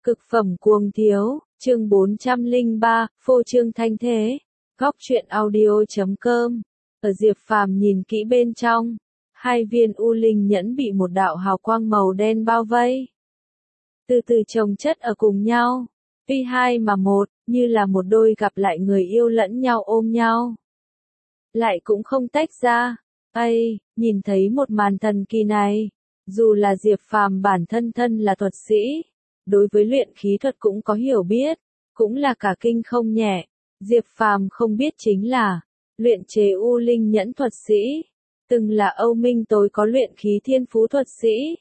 Cực phẩm cuồng thiếu, chương 403, phô trương thanh thế. Góc truyện audio.com. Ở Diệp Phàm nhìn kỹ bên trong, hai viên u linh nhẫn bị một đạo hào quang màu đen bao vây. Từ từ chồng chất ở cùng nhau, tuy hai mà một, như là một đôi gặp lại người yêu lẫn nhau ôm nhau. Lại cũng không tách ra. Ây, nhìn thấy một màn thần kỳ này, dù là Diệp Phàm bản thân là thuật sĩ, đối với luyện khí thuật cũng có hiểu biết, cũng là cả kinh không nhẹ. Diệp Phàm không biết chính là, luyện chế u linh nhẫn thuật sĩ, từng là Âu Minh tối có luyện khí thiên phú thuật sĩ.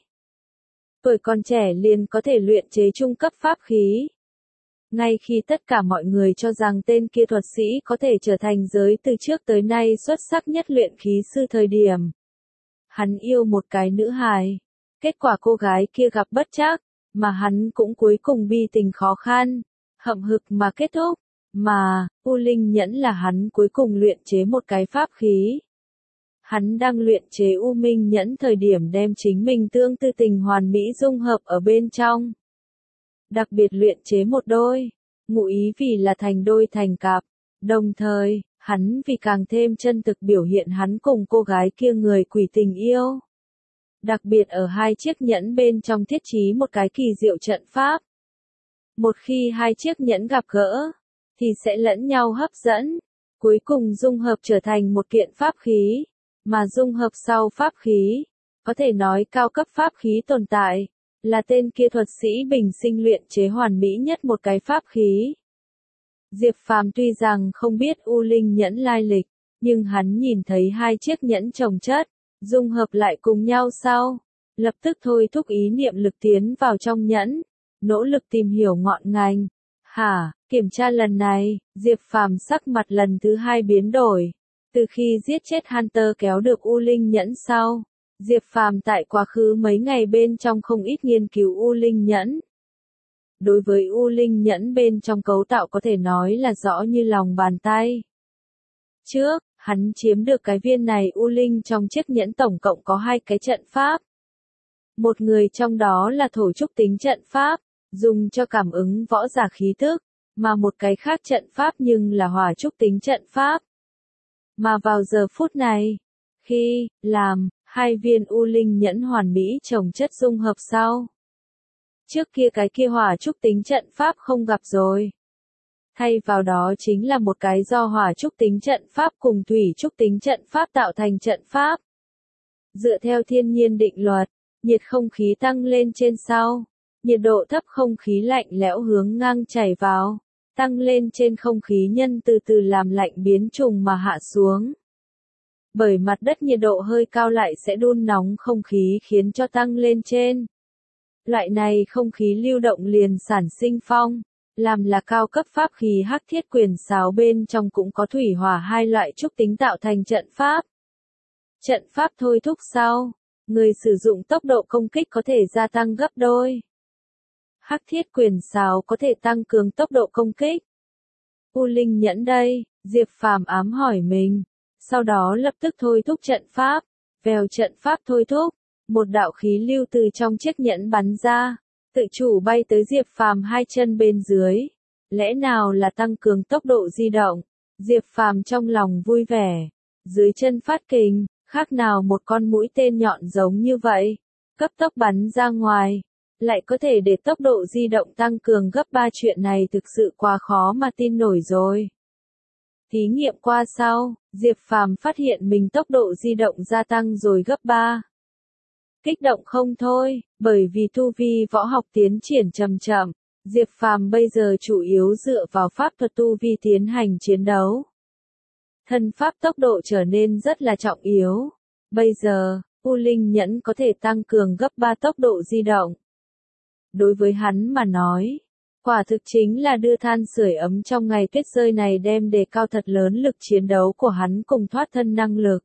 Tuổi còn trẻ liền có thể luyện chế trung cấp pháp khí. Ngay khi tất cả mọi người cho rằng tên kia thuật sĩ có thể trở thành giới từ trước tới nay xuất sắc nhất luyện khí sư thời điểm. Hắn yêu một cái nữ hài. Kết quả cô gái kia gặp bất trắc, mà hắn cũng cuối cùng bi tình khó khăn, hậm hực mà kết thúc. Mà, u linh nhẫn là hắn cuối cùng luyện chế một cái pháp khí. Hắn đang luyện chế u minh nhẫn thời điểm đem chính mình tương tư tình hoàn mỹ dung hợp ở bên trong. Đặc biệt luyện chế một đôi, ngụ ý vì là thành đôi thành cặp. Đồng thời, hắn vì càng thêm chân thực biểu hiện hắn cùng cô gái kia người quỷ tình yêu. Đặc biệt ở hai chiếc nhẫn bên trong thiết trí một cái kỳ diệu trận pháp. Một khi hai chiếc nhẫn gặp gỡ, thì sẽ lẫn nhau hấp dẫn, cuối cùng dung hợp trở thành một kiện pháp khí, mà dung hợp sau pháp khí, có thể nói cao cấp pháp khí tồn tại, là tên kia thuật sĩ bình sinh luyện chế hoàn mỹ nhất một cái pháp khí. Diệp Phàm tuy rằng không biết u linh nhẫn lai lịch, nhưng hắn nhìn thấy hai chiếc nhẫn chồng chất, dung hợp lại cùng nhau sau, lập tức thôi thúc ý niệm lực tiến vào trong nhẫn, nỗ lực tìm hiểu ngọn ngành. Kiểm tra lần này, Diệp Phàm sắc mặt lần thứ hai biến đổi. Từ khi giết chết Hunter kéo được u linh nhẫn sau, Diệp Phàm tại quá khứ mấy ngày bên trong không ít nghiên cứu u linh nhẫn. Đối với u linh nhẫn bên trong cấu tạo có thể nói là rõ như lòng bàn tay. Trước, hắn chiếm được cái viên này u linh trong chiếc nhẫn tổng cộng có hai cái trận pháp. Một người trong đó là thổ trúc tính trận pháp, dùng cho cảm ứng võ giả khí tức, mà một cái khác trận pháp nhưng là hỏa trúc tính trận pháp. Mà vào giờ phút này, khi làm hai viên u linh nhẫn hoàn mỹ chồng chất dung hợp sau, trước kia cái kia hỏa trúc tính trận pháp không gặp rồi. Thay vào đó chính là một cái do hỏa trúc tính trận pháp cùng thủy trúc tính trận pháp tạo thành trận pháp. Dựa theo thiên nhiên định luật, nhiệt không khí tăng lên trên sau, nhiệt độ thấp không khí lạnh lẽo hướng ngang chảy vào, tăng lên trên không khí nhân từ từ làm lạnh biến trùng mà hạ xuống. Bởi mặt đất nhiệt độ hơi cao lại sẽ đun nóng không khí khiến cho tăng lên trên. Loại này không khí lưu động liền sản sinh phong, làm là cao cấp pháp khí hắc thiết quyền sáo bên trong cũng có thủy hỏa hai loại trúc tính tạo thành trận pháp. Trận pháp thôi thúc sau, người sử dụng tốc độ công kích có thể gia tăng gấp đôi. Hắc thiết quyền sáo có thể tăng cường tốc độ công kích. U linh nhẫn đây, Diệp Phàm ám hỏi mình, sau đó lập tức thôi thúc trận pháp, vèo trận pháp thôi thúc, một đạo khí lưu từ trong chiếc nhẫn bắn ra, tự chủ bay tới Diệp Phàm hai chân bên dưới. Lẽ nào là tăng cường tốc độ di động? Diệp Phàm trong lòng vui vẻ, dưới chân phát kình, khác nào một con mũi tên nhọn giống như vậy, cấp tốc bắn ra ngoài. Lại có thể để tốc độ di động tăng cường gấp 3, chuyện này thực sự quá khó mà tin nổi rồi. Thí nghiệm qua sau, Diệp Phàm phát hiện mình tốc độ di động gia tăng rồi gấp 3. Kích động không thôi, bởi vì tu vi võ học tiến triển chậm chậm, Diệp Phàm bây giờ chủ yếu dựa vào pháp thuật tu vi tiến hành chiến đấu. Thân pháp tốc độ trở nên rất là trọng yếu. Bây giờ, u linh nhẫn có thể tăng cường gấp 3 tốc độ di động. Đối với hắn mà nói, quả thực chính là đưa than sưởi ấm trong ngày tuyết rơi này, đem đề cao thật lớn lực chiến đấu của hắn cùng thoát thân năng lực.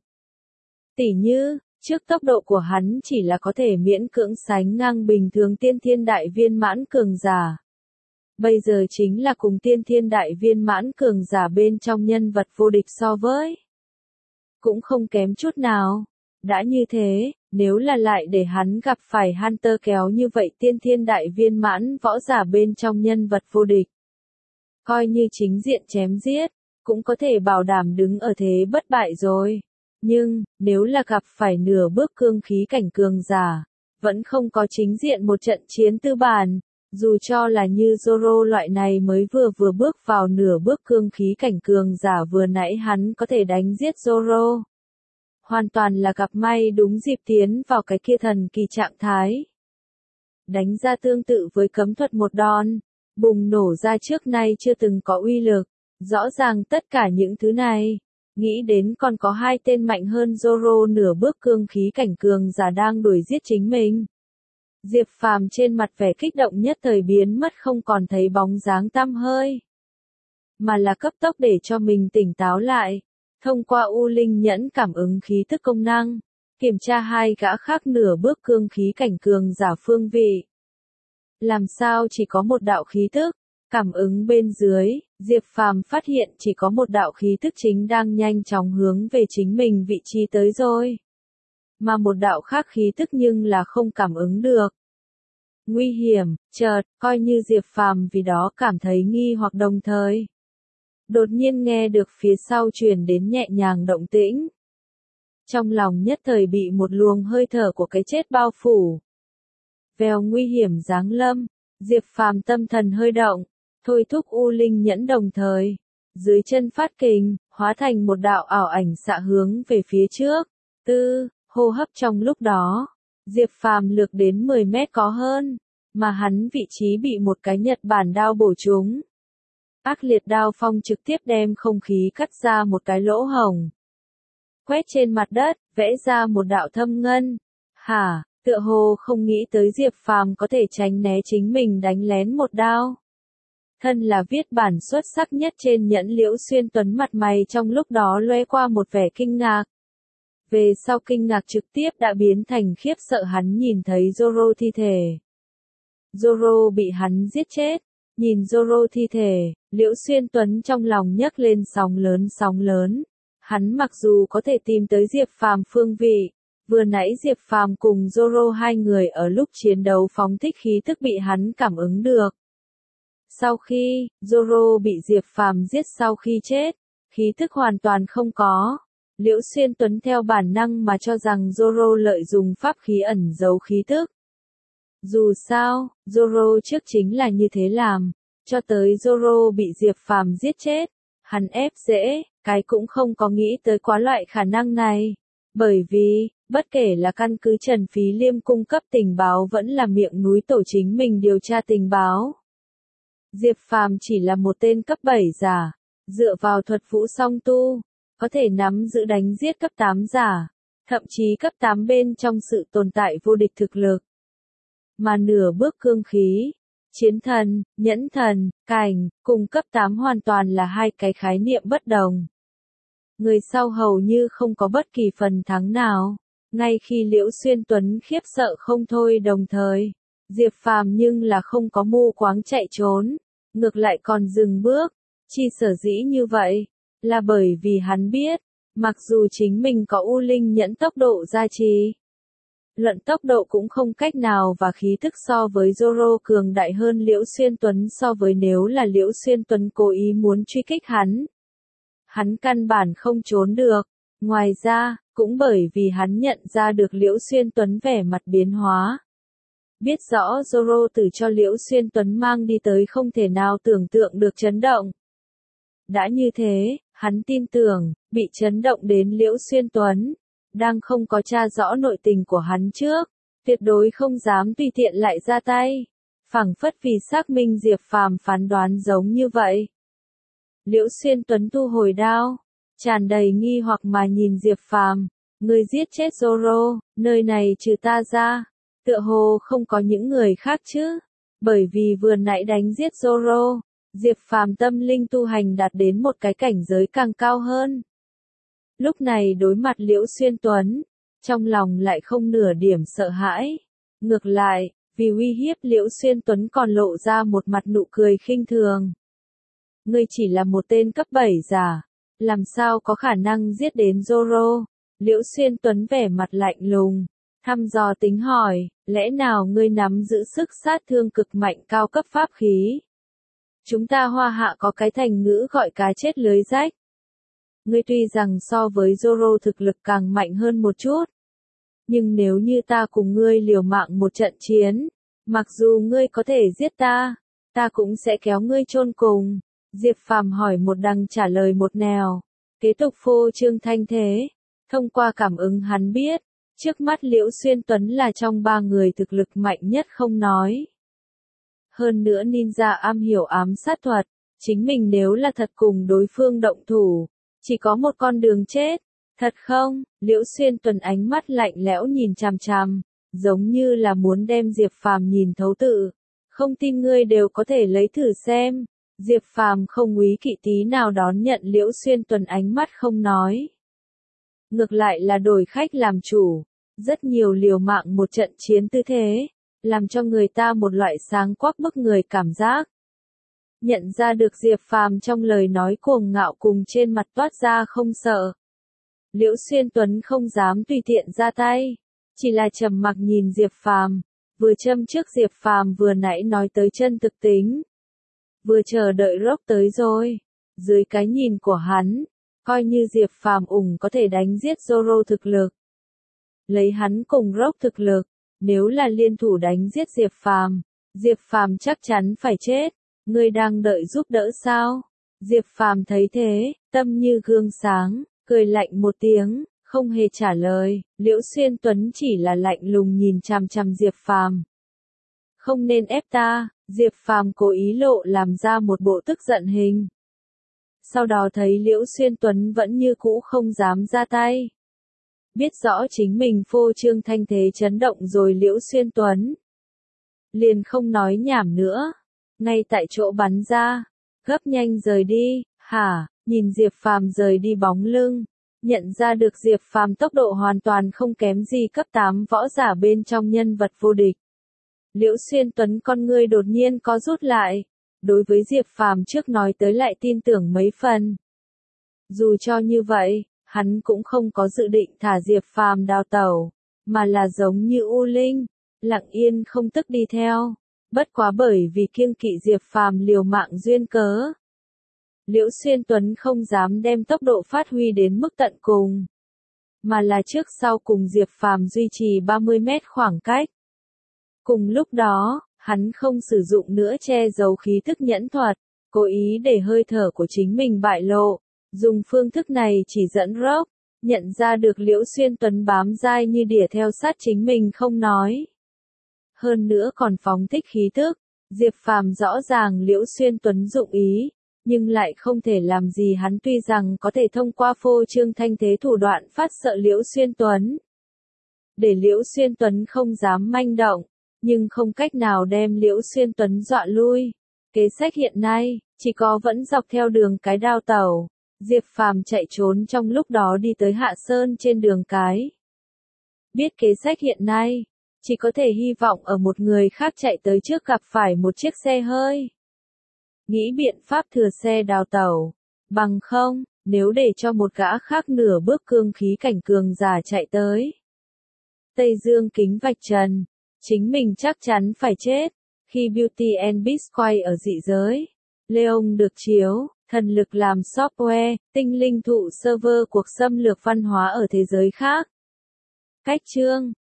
Tỉ như, trước tốc độ của hắn chỉ là có thể miễn cưỡng sánh ngang bình thường tiên thiên đại viên mãn cường giả. Bây giờ chính là cùng tiên thiên đại viên mãn cường giả bên trong nhân vật vô địch so với. Cũng không kém chút nào. Đã như thế, Nếu là lại để hắn gặp phải Hunter kéo như vậy tiên thiên đại viên mãn võ giả bên trong nhân vật vô địch. Coi như chính diện chém giết, cũng có thể bảo đảm đứng ở thế bất bại rồi. Nhưng, nếu là gặp phải nửa bước cương khí cảnh cường giả, vẫn không có chính diện một trận chiến tư bản, dù cho là như Zoro loại này mới vừa bước vào nửa bước cương khí cảnh cường giả vừa nãy hắn có thể đánh giết Zoro. Hoàn toàn là gặp may đúng dịp tiến vào cái kia thần kỳ trạng thái. Đánh ra tương tự với cấm thuật một đòn, bùng nổ ra trước nay chưa từng có uy lực. Rõ ràng tất cả những thứ này, nghĩ đến còn có hai tên mạnh hơn Zoro nửa bước cương khí cảnh cường giả đang đuổi giết chính mình. Diệp Phàm trên mặt vẻ kích động nhất thời biến mất không còn thấy bóng dáng tăm hơi. Mà là cấp tốc để cho mình tỉnh táo lại, thông qua U Linh nhẫn cảm ứng khí thức công năng, kiểm tra hai gã khác nửa bước cương khí cảnh cường giả phương vị. Làm sao chỉ có một đạo khí thức? Cảm ứng bên dưới, Diệp Phàm phát hiện chỉ có một đạo khí thức chính đang nhanh chóng hướng về chính mình vị trí tới rồi. Mà một đạo khác khí thức nhưng là không cảm ứng được. Nguy hiểm, chợt, coi như Diệp Phàm vì đó cảm thấy nghi hoặc đồng thời. Đột nhiên nghe được phía sau truyền đến nhẹ nhàng động tĩnh. Trong lòng nhất thời bị một luồng hơi thở của cái chết bao phủ. Vèo nguy hiểm giáng lâm, Diệp Phàm tâm thần hơi động. Thôi thúc U Linh nhẫn đồng thời, dưới chân phát kình, hóa thành một đạo ảo ảnh xạ hướng về phía trước. Hô hấp trong lúc đó, Diệp Phàm lược đến 10 mét có hơn, mà hắn vị trí bị một cái Nhật Bản đao bổ trúng. Ác liệt đao phong trực tiếp đem không khí cắt ra một cái lỗ hổng. Quét trên mặt đất, vẽ ra một đạo thâm ngân. Tựa hồ không nghĩ tới Diệp Phàm có thể tránh né chính mình đánh lén một đao. Thân là viết bản xuất sắc nhất trên nhẫn Liễu Xuyên Tuấn mặt mày trong lúc đó lóe qua một vẻ kinh ngạc. Về sau kinh ngạc trực tiếp đã biến thành khiếp sợ hắn nhìn thấy Zoro thi thể. Zoro bị hắn giết chết, nhìn Zoro thi thể, Liễu Xuyên Tuấn trong lòng nhấc lên sóng lớn. Hắn mặc dù có thể tìm tới Diệp Phàm phương vị, vừa nãy Diệp Phàm cùng Zoro hai người ở lúc chiến đấu phóng thích khí tức bị hắn cảm ứng được. Sau khi Zoro bị Diệp Phàm giết sau khi chết, khí thức hoàn toàn không có. Liễu Xuyên Tuấn theo bản năng mà cho rằng Zoro lợi dụng pháp khí ẩn giấu khí thức. Dù sao, Zoro trước chính là như thế làm, cho tới Zoro bị Diệp Phàm giết chết, hắn ép dễ, cái cũng không có nghĩ tới quá loại khả năng này. Bởi vì, bất kể là căn cứ Trần Phí Liêm cung cấp tình báo vẫn là miệng núi tổ chính mình điều tra tình báo. Diệp Phàm chỉ là một tên cấp 7 giả, dựa vào thuật vũ song tu, có thể nắm giữ đánh giết cấp 8 giả, thậm chí cấp 8 bên trong sự tồn tại vô địch thực lực. Mà nửa bước cương khí, chiến thần, nhẫn thần, cảnh, cùng cấp 8 hoàn toàn là hai cái khái niệm bất đồng. Người sau hầu như không có bất kỳ phần thắng nào, ngay khi Liễu Xuyên Tuấn khiếp sợ không thôi đồng thời. Diệp Phàm nhưng là không có mù quáng chạy trốn, ngược lại còn dừng bước, chi sở dĩ như vậy, là bởi vì hắn biết, mặc dù chính mình có U Linh nhẫn tốc độ gia trì, luận tốc độ cũng không cách nào và khí thức so với Zoro cường đại hơn Liễu Xuyên Tuấn so với nếu là Liễu Xuyên Tuấn cố ý muốn truy kích hắn. Hắn căn bản không trốn được, ngoài ra, cũng bởi vì hắn nhận ra được Liễu Xuyên Tuấn vẻ mặt biến hóa. Biết rõ Zoro từ cho Liễu Xuyên Tuấn mang đi tới không thể nào tưởng tượng được chấn động. Đã như thế, hắn tin tưởng, bị chấn động đến Liễu Xuyên Tuấn, đang không có tra rõ nội tình của hắn trước, tuyệt đối không dám tùy tiện lại ra tay. Phảng phất vì xác minh Diệp Phàm phán đoán giống như vậy. Liễu Xuyên Tuấn thu hồi đao, tràn đầy nghi hoặc mà nhìn Diệp Phàm, người giết chết Zoro, nơi này trừ ta ra, tựa hồ không có những người khác chứ, bởi vì vừa nãy đánh giết Zoro, Diệp Phàm tâm linh tu hành đạt đến một cái cảnh giới càng cao hơn. Lúc này đối mặt Liễu Xuyên Tuấn, trong lòng lại không nửa điểm sợ hãi, ngược lại, vì uy hiếp Liễu Xuyên Tuấn còn lộ ra một mặt nụ cười khinh thường. Ngươi chỉ là một tên cấp 7 giả, làm sao có khả năng giết đến Zoro? Liễu Xuyên Tuấn vẻ mặt lạnh lùng, Thăm dò tính hỏi, lẽ nào ngươi nắm giữ sức sát thương cực mạnh cao cấp pháp khí? Chúng ta Hoa Hạ có cái thành ngữ gọi cá chết lưới rách. Ngươi tuy rằng so với Zoro thực lực càng mạnh hơn một chút, nhưng nếu như ta cùng ngươi liều mạng một trận chiến, mặc dù ngươi có thể giết ta, ta cũng sẽ kéo ngươi chôn cùng. Diệp Phàm hỏi một đằng trả lời một nẻo, kế tục phô trương thanh thế. Thông qua cảm ứng hắn biết, trước mắt Liễu Xuyên Tuấn là trong ba người thực lực mạnh nhất không nói. Hơn nữa ninja am hiểu ám sát thuật, chính mình nếu là thật cùng đối phương động thủ, chỉ có một con đường chết. Thật không? Liễu Xuyên Tuấn ánh mắt lạnh lẽo nhìn chằm chằm, giống như là muốn đem Diệp Phàm nhìn thấu tự. Không tin ngươi đều có thể lấy thử xem. Diệp Phàm không úy kỵ tí nào đón nhận Liễu Xuyên Tuấn ánh mắt không nói. Ngược lại là đổi khách làm chủ, rất nhiều liều mạng một trận chiến tư thế, làm cho người ta một loại sáng quắc bức người cảm giác. Nhận ra được Diệp Phàm trong lời nói cuồng ngạo cùng trên mặt toát ra không sợ. Liễu Xuyên Tuấn không dám tùy tiện ra tay, chỉ là trầm mặc nhìn Diệp Phàm, vừa châm trước Diệp Phàm vừa nãy nói tới chân thực tính. Vừa chờ đợi Rock tới rồi, dưới cái nhìn của hắn, coi như Diệp Phàm có thể đánh giết Zoro thực lực. Lấy hắn cùng Rock thực lực, nếu là liên thủ đánh giết Diệp Phàm chắc chắn phải chết. Ngươi đang đợi giúp đỡ sao? Diệp Phàm thấy thế, tâm như gương sáng, cười lạnh một tiếng, không hề trả lời. Liễu Xuyên Tuấn chỉ là lạnh lùng nhìn chằm chằm Diệp Phàm. Không nên ép ta. Diệp Phàm cố ý lộ làm ra một bộ tức giận hình. Sau đó thấy Liễu Xuyên Tuấn vẫn như cũ không dám ra tay. Biết rõ chính mình phô trương thanh thế chấn động rồi Liễu Xuyên Tuấn liền không nói nhảm nữa, ngay tại chỗ bắn ra, gấp nhanh rời đi. Hả? Nhìn Diệp Phàm rời đi bóng lưng, nhận ra được Diệp Phàm tốc độ hoàn toàn không kém gì cấp 8 võ giả bên trong nhân vật vô địch. Liễu Xuyên Tuấn con ngươi đột nhiên có rút lại, đối với Diệp Phàm trước nói tới lại tin tưởng mấy phần. Dù cho như vậy, hắn cũng không có dự định thả Diệp Phàm đào tẩu, mà là giống như U Linh, lặng yên không tức đi theo, bất quá bởi vì kiêng kỵ Diệp Phàm liều mạng duyên cớ. Liễu Xuyên Tuấn không dám đem tốc độ phát huy đến mức tận cùng, mà là trước sau cùng Diệp Phàm duy trì 30 mét khoảng cách. Cùng lúc đó, hắn không sử dụng nữa che giấu khí thức nhẫn thuật, cố ý để hơi thở của chính mình bại lộ, dùng phương thức này chỉ dẫn Rock, nhận ra được Liễu Xuyên Tuấn bám dai như đỉa theo sát chính mình không nói. Hơn nữa còn phóng thích khí thức, Diệp Phàm rõ ràng Liễu Xuyên Tuấn dụng ý, nhưng lại không thể làm gì hắn tuy rằng có thể thông qua phô trương thanh thế thủ đoạn phát sợ Liễu Xuyên Tuấn. Để Liễu Xuyên Tuấn không dám manh động, nhưng không cách nào đem Liễu Xuyên Tuấn dọa lui. Kế sách hiện nay, chỉ có vẫn dọc theo đường cái đao tàu. Diệp Phàm chạy trốn trong lúc đó đi tới Hạ Sơn trên đường cái. Biết kế sách hiện nay, chỉ có thể hy vọng ở một người khác chạy tới trước gặp phải một chiếc xe hơi. Nghĩ biện pháp thừa xe đào tẩu. Bằng không, nếu để cho một gã khác nửa bước cương khí cảnh cường giả chạy tới Tây Dương kính vạch trần, chính mình chắc chắn phải chết. Khi Beauty and Beast quay ở dị giới, Leon được chiếu, thần lực làm software, tinh linh thụ server cuộc xâm lược văn hóa ở thế giới khác. Cách chương